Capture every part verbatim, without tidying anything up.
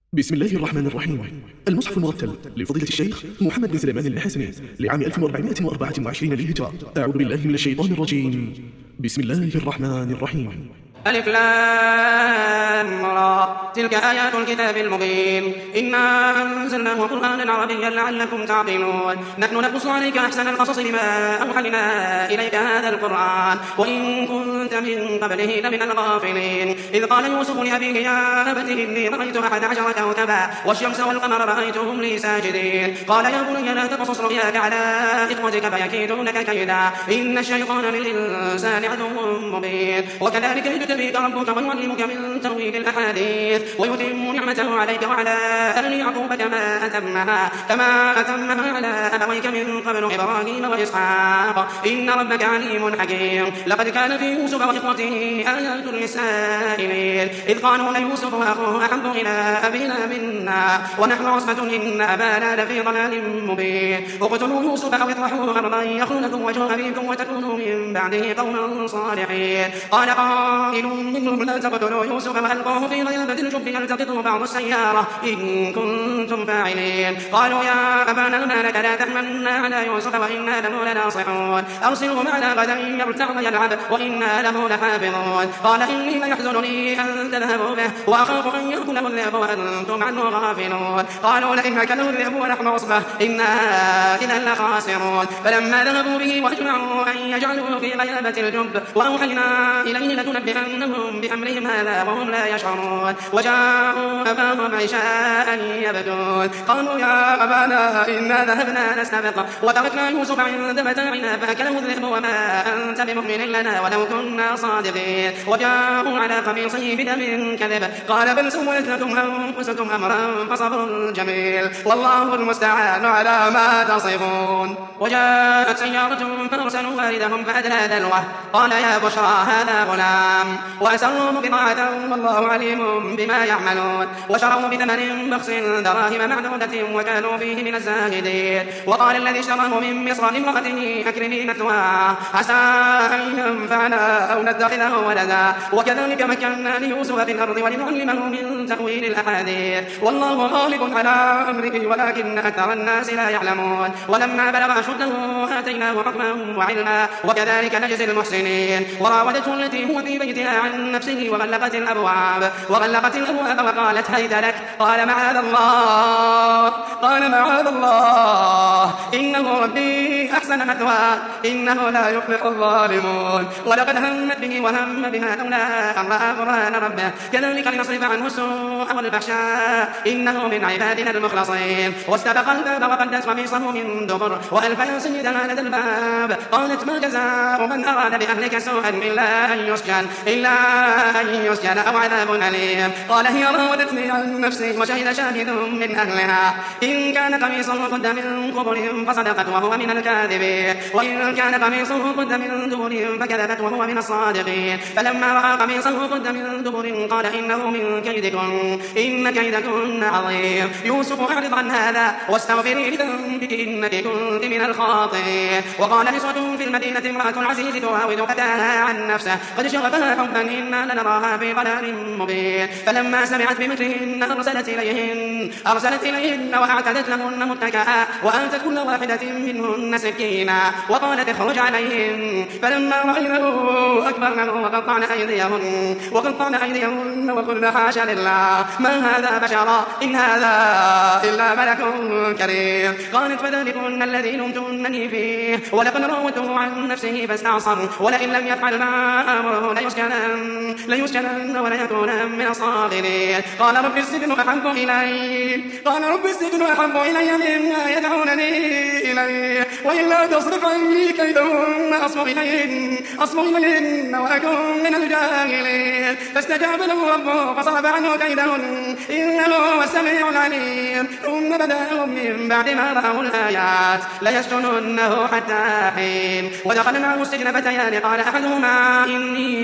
بسم الله الرحمن الرحيم. المصحف المرتل لفضيلة الشيخ محمد بن سليمان الحسني لعام ألف وأربعمائة وأربعة وعشرين للهجرة. أعوذ بالله من الشيطان الرجيم. بسم الله الرحمن الرحيم. ألف لام را تلك آيات الكتاب المبين إنا أنزلناه قرآنا عربيا لعلكم تعقلون نحن نقص عليك أحسن القصص بما أوحينا إليك هذا القرآن وإن كنت من قبله لمن الغافلين إذ قال يوسف لأبيه يا أبت إني رأيت أحد عشر كوكبا والشمس والقمر رأيتهم لي ساجدين قال يا بني لا تقصص رؤياك على إخوتك فيكيدون لك كيدا إن الشيطان للإنسان عدو مبين وكذلك يجتبيك ربك ويعلمك من تأويل الأحاديث ويتم نعمته عليك وعلى آل يعقوب كما أتمها كما أتمها على أبويك من قبل إبراهيم وإسحاق إن ربك عليم حكيم لقد كان في يوسف وإخوته آيات للسائلين إذ قالوا ليوسف وأخوه أحب إلى أبينا منا ونحن عصبة إن أبانا لفي ضلال مبين اقتلوا يوسف أو اطرحوه أرضا يخل لكم وجه أبيكم وتكونوا من بعده قوما صالحين قال قائل منهم لا تقتلوا يوسف وألقوه في غيابة الجب يلتقطه بعض السيارة إن كنتم فاعلين قالوا يا أبانا ما لك لا تحملنا على يوسف وإنا له لناصحون أرسله معنا غدا يرتع ويلعب وإنا له لحافظون قال إني ليحزنني أن تذهبوا به وأخاف أن يأكله الذئب وأنتم عنه غافلون قالوا لئن أكله الذئب ونحن عصبة إنا إذا لخاسرون فلما ذهبوا به واجمعوا أن يجعلوه في غيابة الجب وأوحينا إليه لتنبئنهم بأمرهم هذا وهم لا يشعرون وجاءوا أباهم عشاء يبكون قالوا يا أبانا إنا ذهبنا نستبق وتركنا يوسف عند متاعنا فأكله الذئب وما أنت بمؤمن لنا ولو كنا صادقين وجاءوا على قميصه بدم كذب قال بل سولت لكم أنفسكم أمرا فصبر جميل والله المستعان على ما تصفون وجاءت سيارة فأرسلوا واردهم فأدلى دلوه قال يا بشرى هذا غلام وأسروا بضاعة والله عليم بما يعملون وشروا بثمن بخس دراهم معدودة وكانوا فيه من الزاهدين وقال الذي اشتراه من مصر لامرأته أكرمي مثواه عسى أن ينفعنا أو نتخذه ولدا وكذلك مكنا ليوسف في الأرض ولنعلمه من تأويل الأحاديث والله غالب على أمره ولكن أكثر الناس لا يعلمون ولما بلغ أشده آتيناه حكما وعلما وكذلك نجزي المحسنين وراودته التي هو في بيتها عن نفسه وغلقت الأبواب وغلقت الأبواب وقالت هيت لك قال معاذ الله قال معاذ الله إنه ربي أحسن مثواه إنه لا يفلح الظالمون ولقد همت به وهم بها لولا أن رأى برهان ربه كذلك لنصرف عنه السوء والفحشاء إنه من عبادنا المخلصين واستبق الباب وقدت قميصه من دبر وألف يا سيدها لدى الباب قالت ما جزاء من أراد بأهلك سوءا إلا أن يسجن إلا أن يسجن أو عذاب أليم قال هي راودتني عن نفسي وشهد شاهد من أهلها إن كان قميصه قد من قبل فصدقت وهو من الكاذبين وإن كان قميصه قد من دبر فكذبت وهو من الصادقين فلما رأى قميصه قد من دبر قال إنه من كيدكن إن كيدكن عظيم يوسف أعرض عن هذا واستغفري لذنبك إنك كنت من الخاطئين وقال نسوة في المدينة امرأة العزيز تراود فتاها عن نفسه قد شغفها حبا إنا لنراها في ضلال مبين فلما سمعت بمكرهن أرسلت إليهن أرسلت إليهن وأعتدت لهن متكئا وآتت كل واحدة منهن سكينا وقالت اخرج عليهم فلما رأينه أكبرنه وقطعن أيديهن وقطعن أيديهن وقلن حاشا لله ما هذا بشرا إن هذا إلا ملك كريم قالت فذلكن الذي لمتنني فيه ولقد راودته عن نفسه فاستعصر ولئن لم يفعل ما أمره ليسجنن ليسجنن وليكونن من الصاغرين قال رب السجن أحب إلي قال رب السجن أحب إلي مما يدعونني إليه وإلا تصرف عني كيدهن أصب إليهن أصب إليهن وأكون من الجاهلين فاستجاب له ربه فصرف عنه كيدهن إنه هو السميع العليم ثم بدأ لهم من بعد ما رأوا الآيات ليسجننه حتى حين ودخل معه السجن فتيان قال أحدهما إني أراني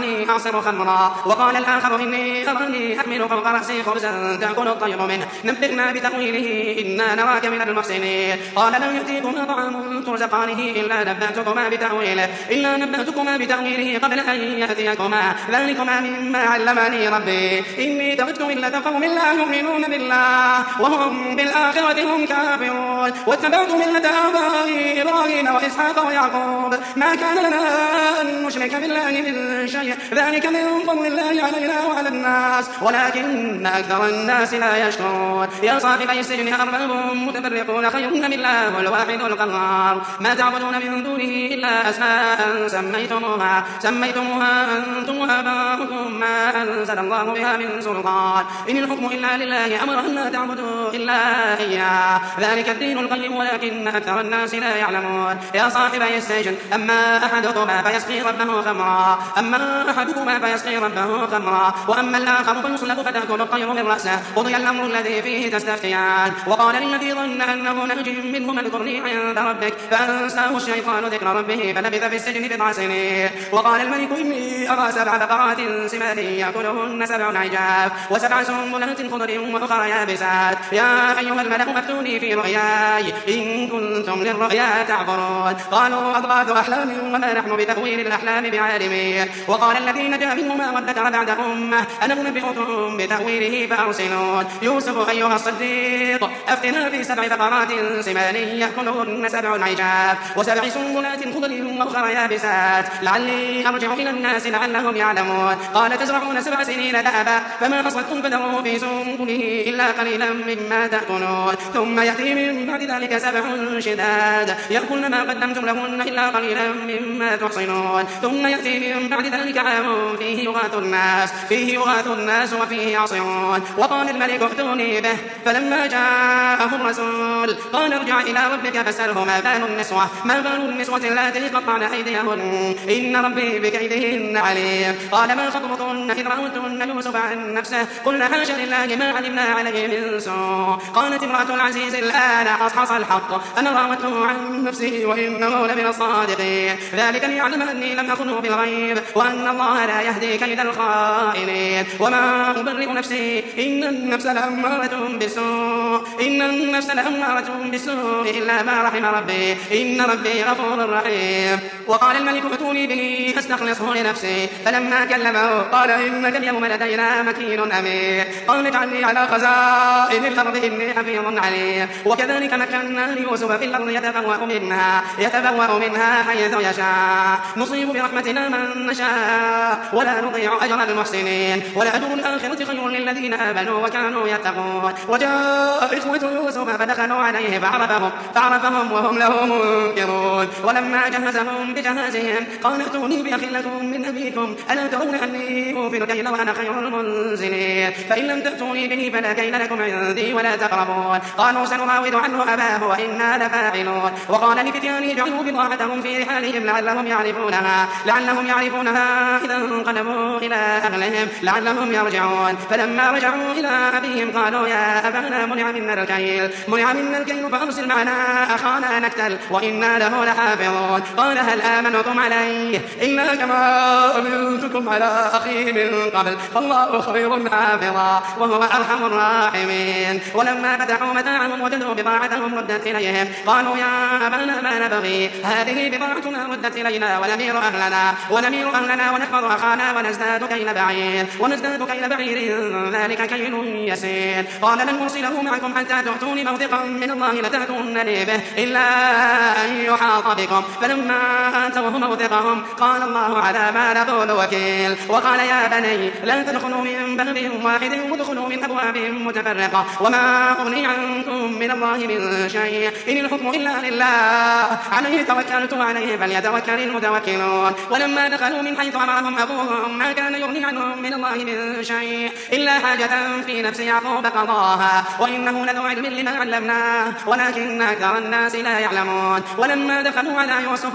لعلي أعصر خمرا. وقال الآخر إني أراني أحمل فوق رأسي خبزا تأكل الطير منه نبئنا بتأويله إنا نراك من المحسنين. قال لا يأتيكما طعام ترزقانه إلا نبأتكما بتأويله إلا نبأتكما بتأويله قبل أن يأتيكما ذلكما مما علمني ربي إني تركت ملة قوم لا يؤمنون بالله وهم بالآخرة هم كافرون واتبعت ملة آبائي إبراهيم وإسحاق ويعقوب ما كان لنا أن نشرك بالله من شيء ذلك من فضل الله علينا وعلى الناس ولكن أكثر الناس لا يشكرون. يا صاحبي السجن أرباب متفرقون خير من الله الواحد القهار ما تعبدون من دونه إلا أسماء سميتموها سميتموها أنتم وآباؤكم ما أنزل الله بها من سلطان إن الحكم إلا لله أمر أن لا تعبدوا إلا إياه ذلك الدين القيم ولكن أكثر الناس لا يعلمون. يا صاحبي السجن أما أحدكما فيسقي ربه خمرا أما أحدكما فيسقي ربه خمرا وأما الآخر فيصلب فتأكل الطير من رأسه قضي الأمر الذي فيه تستفتيان. وقال للذي ظن أنه ناج منهما اذكرني عند ربك فأنساه الشيطان ذكر ربه فلبث في السجن بضع سنين. وقال الملك إني أرى سبع بقرات سمان يأكلهن سبع عجاف وسبع سنبلات خضر وأخرى يابسات يا أيها الملأ أفتوني في رؤياي إن كنتم للرؤيا تعبرون. قالوا أضغاث أحلام وما نحن بتأويل الأحلام بعالمين. وقال الذي نجا منهما وادكر بعد أمة أنا أنبئكم بتأويله فأرسلون. يوسف أيها الصديق أفتنا في سبع بقرات سمان يأكلهن سبع عجاف وسبع سنبلات خضر وأخرى يابسات لعلي أرجع إلى الناس لعلهم يعلمون. قال تزرعون سبع سنين دأبا فما حصدتم فذروه في سنبله إلا قليلا مما تأكلون ثم يأتي من بعد ذلك سبع شداد يأكلن ما قدمتم لهن إلا قليلا مما تحصنون ثم يأتي من بعد ذلك عام فيه يغاث الناس فيه يغاث الناس وفيه يعصرون. وقال الملك ائتوني به فلما جاءه الرسول قال ارجع إلى ربك فاسأله ما بال النسوة ما بال النسوة اللاتي قطعن أيديهن إن ربي بكيدهن عليم. قال ما خطبكن إذ راوتن يوسف عن نفسه قلنا حاشا لله ما علمنا عليه من سوء. قالت امرأة العزيز الآن حصحص الحق أنا راودته عن نفسه وإنه لمن الصادقين ذلك ليعلم أني لم أخنه بالغيب وأن الله لا يهدي كيد الخائنين. وما أبرئ نفسي إن النفس لأمارة بالسوء إن النفس لأمارة بالسوء إلا ما رحم ربي إن ربي غفور رحيم. وقال الملك ائتوني به أستخلصه لنفسي فلما كلمه قال إنك اليوم لدينا مكين أمين. قال اجعلني على خزائن الأرض إني حفيظ عليم. وكذلك مكنا ليوسف في الأرض يتبوأ منها يتبوأ منها حيث يشاء نصيب برحمتنا من نشاء ولا نضيع أجر المحسنين ولأجر الآخرة خير للذين آمنوا وكانوا يتقون. وجاء إخوة يوسف فدخلوا عليه فعرفهم فعرفهم وهم له منكرون. ولما جهزهم بجهازهم قال ائتوني بأخ لكم من أبيكم ألا ترون أني أوفي الكيل وأنا خير المنزلين فإن لم تأتوني به فلا كيل لكم عندي ولا تقربون. قالوا سنراود عنه أباه وإنا لفاعلون. وقال لفتيانه اجعلوا بضاعتهم في رحالهم لعلهم يعرفونها لعلهم يعرفونها إذا انقلبوا إلى أهلهم لعلهم يرجعون. فلما رجعوا إلى أبيهم قالوا يا أبانا منع منا الكيل منع منا الكيل فأرسل معنا أخانا نكتل وإنا له لحافظون. قال هل آمنتم عليه إلا كما أمنتكم على أخيه من قبل فالله خير حافظا وهو أرحم الراحمين. ولما فتحوا متاعهم وجدوا بضاعتهم ردت إليهم قالوا يا أبانا ما نبغي هذه بضاعتنا ردت إلينا ونمير أهلنا ونمير أهلنا ونحفظ أخانا ونزداد كيل بعير ونزداد كيل بعير ذلك كيل يسير. قال لن أرسله معكم حتى تؤتوني موثقا من الله لتأتونني به إلا أن يحاط بكم فلما آتوه موثقهم قال الله على ما نقول وكيل. وقال يا بني لا تدخلوا من باب واحد وادخلوا من أبواب متفرقة وما أغني عنكم من الله من شيء إن الحكم إلا لله عليه توكلت عليه فليتوكل المتوكلون. ولما دخلوا من حيث أمرهم أبوهم ما كان يغني عنهم من الله من شيء إلا حاجة في نفس يعقوب قضاها وإنه لذو علم لما علمناه ولكن أكثر الناس لا يعلمون. ولما دخلوا على يوسف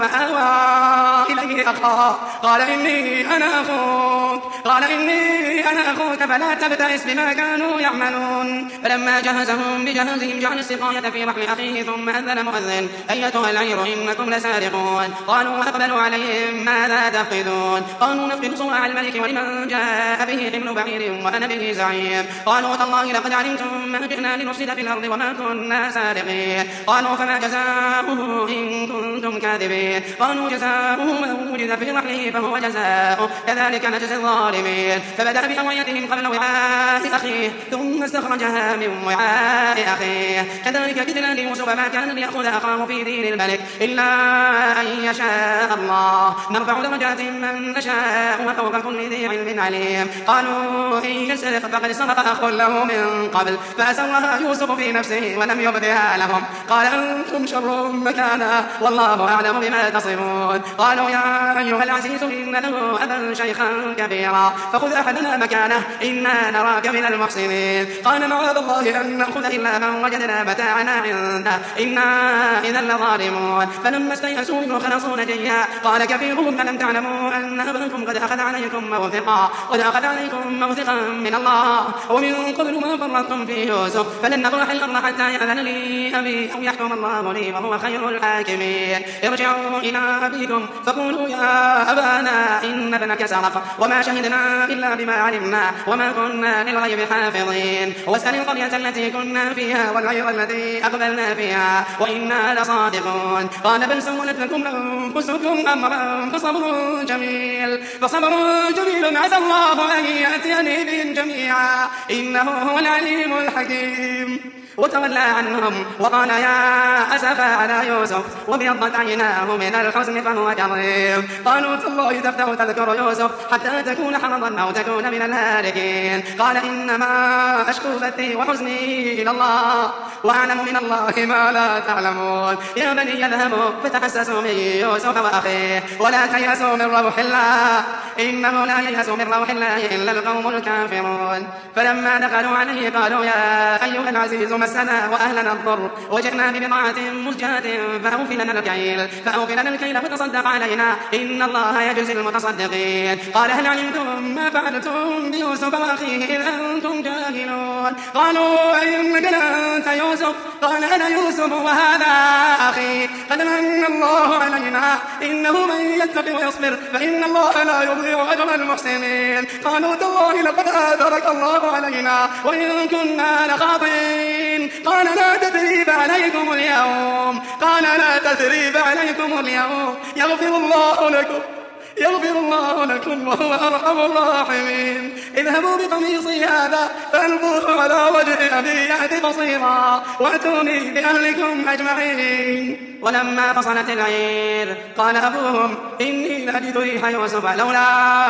آوى إليه أخاه قال إني أنا أخوك قال إني أنا أخوك فلا تبتئس بما كانوا يعملون. فلما جهزهم بجهازهم جعل السقاية في رحل أخيه ثم أذن مؤذن أيتها العير إنكم لسارقون. قالوا أقبلوا عليهم ماذا تفقدون قالوا نفقد صواع الملك ولمن جاء به حمل بعير وأنا به زعيم قالوا تالله لقد علمتم ما جئنا لنفسد في الأرض وما كنا سارقين قالوا فما جزاؤه إن كنتم كاذبين قالوا جزاؤه من وجد في رحله فهو جزاؤه كذلك نجزي الظالمين فبدأ بأوعيتهم قبل وعاء أخيه ثم استخرجها من وعاء أخيه كذلك كدنا ليوسف ما كان ليأخذ أخاه في دين الملك إلا أن يشاء الله نرفع درجات من نشاء وفوق كل ذي علم عليم قالوا إن يسرق فقد سرق أخ له من قبل فأسرها يوسف في نفسه ولم يبدها لهم قال أنتم شر مكانا والله أعلم بما تصفون قالوا يا أيها العزيز إن له أبا شيخا كبيرا فخذ أحدنا مكانه إنا نراك من المحسنين قال معاذ الله أن نأخذ إلا من وجدنا متاعنا عنده إنا إذا لظالمون فلما استيئسوا منه خلصوا نجيا قال كبيرهم ألم تعلموا أن أباكم قد أخذ عليكم موثقا قد أخذ عليكم موثقا من الله ومن قبل ما فرطتم في يوسف فلن نبرح الأرض حتى يأذن لي أبي أو يحكم الله لي وهو خير الحاكمين ارجعوا إلى أبيكم فقولوا يا أبانا إن ابنك سرق وما شهدنا إلا بما علمنا وما كنا للغيب حافظين واسأل القرية التي كنا فيها والعير التي أقبلنا فيها وإنا لصادقون قال بل سولت لكم أنفسكم أمرا فصبر جميل فصبر جميل عسى الله أن يأتيني بهم جميعا إنه هو العليم الحكيم وتولى عنهم وقال يا أسفا على يوسف وابيضت عيناه من الحزن فهو كظيم قالوا تالله تفتح تذكر يوسف حتى تكون حرضا أو تكون من الهالكين قال إنما أشكو بثي وحزني إلى الله وأعلم من الله ما لا تعلمون يا بني اذهبوا فتحسسوا من يوسف وأخيه ولا تيأسوا من روح الله إنه لا ييأس من روح الله إلا القوم الكافرون فلما دخلوا عليه قالوا يا أيها العزيز مسنا وأهلنا الضر وجئنا ببضاعة مزجاة فأوف لنا الكيل فأوف لنا الكيل وتصدق علينا إن الله يجزي المتصدقين قال هل علمتم ما فعلتم بيوسف وأخيه إذ أنتم جاهلون قالوا أئنك أنت يوسف قال أنا يوسف وهذا أخي قد من الله علينا إنه من يتق ويصبر فإن الله لا يضيع أجر المحسنين قالوا تالله لقد آثرك الله علينا وإن كنا لخاطئين قال لا تثريب عليكم اليوم قال لا تثريب عليكم اليوم يغفر الله لكم يغفر الله لكم وهو أرحم الراحمين اذهبوا بقميصي هذا فألقوه على وجه أبي يأت بصيرا وأتوني بأهلكم أجمعين ولما فصلت العير قال أبوهم إني لأجد ريح يوسف لولا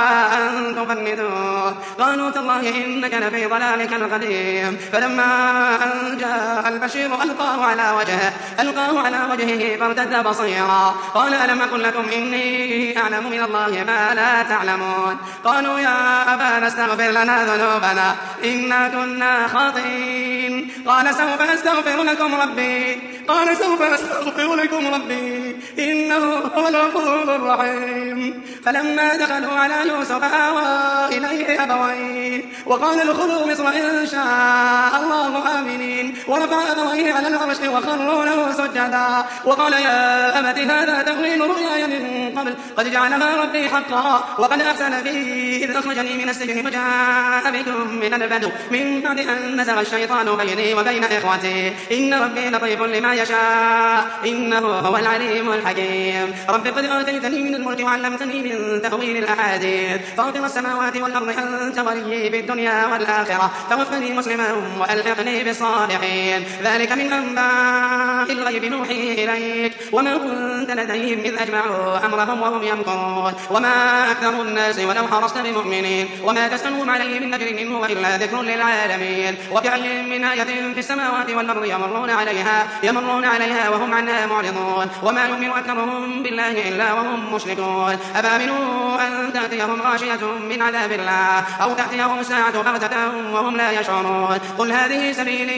أن تفندوه قالوا تالله إنك لفي ضلالك القديم فلما أن جاء البشير ألقاه على وجهه ألقاه على وجهه فارتد بصيرا قال ألم أقل لكم إني أعلم من الله ما لا تعلمون قالوا يا أبانا استغفر لنا ذنوبنا إنا كنا خاطئين قال سوف أستغفر لكم ربي قال سوف أستغفر لكم ربي إنه هو الغفور الرحيم فلما دخلوا على يوسف آوى إليه أبويه وقال ادخلوا مصر إن شاء الله آمنين ورفع أبويه على العرش وخروا له سجدا وقال يا أبت هذا تأويل رؤياي من قبل قد جعلها ربي حقا وقد أحسن بي إذ أخرجني من السجن وجاء بكم من البدو من بعد أن نزغ الشيطان بيني وبين إخوتي إن ربي لطيف لما يشاء إنه هو العليم الحكيم رب قد آتيتني من الملك وعلمتني من تأويل الأحاديث فاطر السماوات والأرض أنت وليي في الدنيا والآخرة توفني مسلما وألحقني بالصالحين ذلك من أنباء الغيب نوحيه إليك وما كنت لديهم إذ أجمعوا أمرهم وهم يمكرون وما أكثر الناس ولو حرصت بمؤمنين وما تسألهم عليه من أجر إن هو إلا ذكر للعالمين وكأي من آية في السماوات والأرض يمرون عليها يمرون عليها وهم عنها معرضون وما يؤمن أكثرهم بالله إلا وهم مشركون أفامنوا أن تأتيهم غاشية من عذاب الله أو تأتيهم الساعة بغتة وهم لا يشعرون قل هذه سبيلي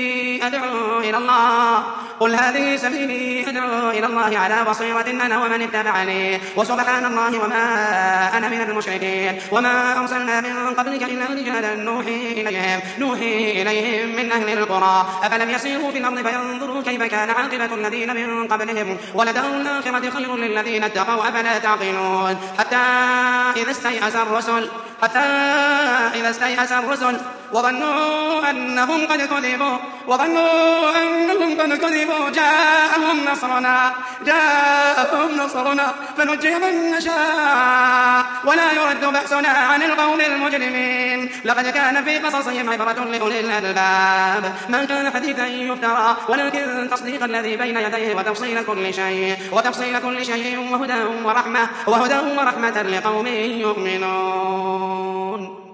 أدعو إلى الله قل هذه سبيلي أدعو إلى الله على بصيرة أنا ومن اتبعني وسبحان الله وما أنا من المشركين وما أرسلنا من قبلك إلا رجالا نوحي إليهم نوحي إليهم من أهل القرى أفلم يسيروا في الأرض فينظروا كيف كان عاقبة الذين من قبلهم ولدار الآخرة خير للذين اتقوا أفلا تعقلون حتى إذا استيأس الرسل حتى إذا استيأس الرسل وظنوا أنهم قد كذبوا وظنوا أنهم قد كذبوا جاءهم نصرنا جاءهم نصرنا فنجي من نشاء ولا يرد بأسنا عن القوم المجرمين لقد كان في قصصهم عبرة لأولي الألباب ما كان حديثا يفترى ولكن تصديق الذي بين يديه وتفصيل كل شيء وتفصيل كل شيء وهدى ورحمة وهدى ورحمة لقوم يؤمنون.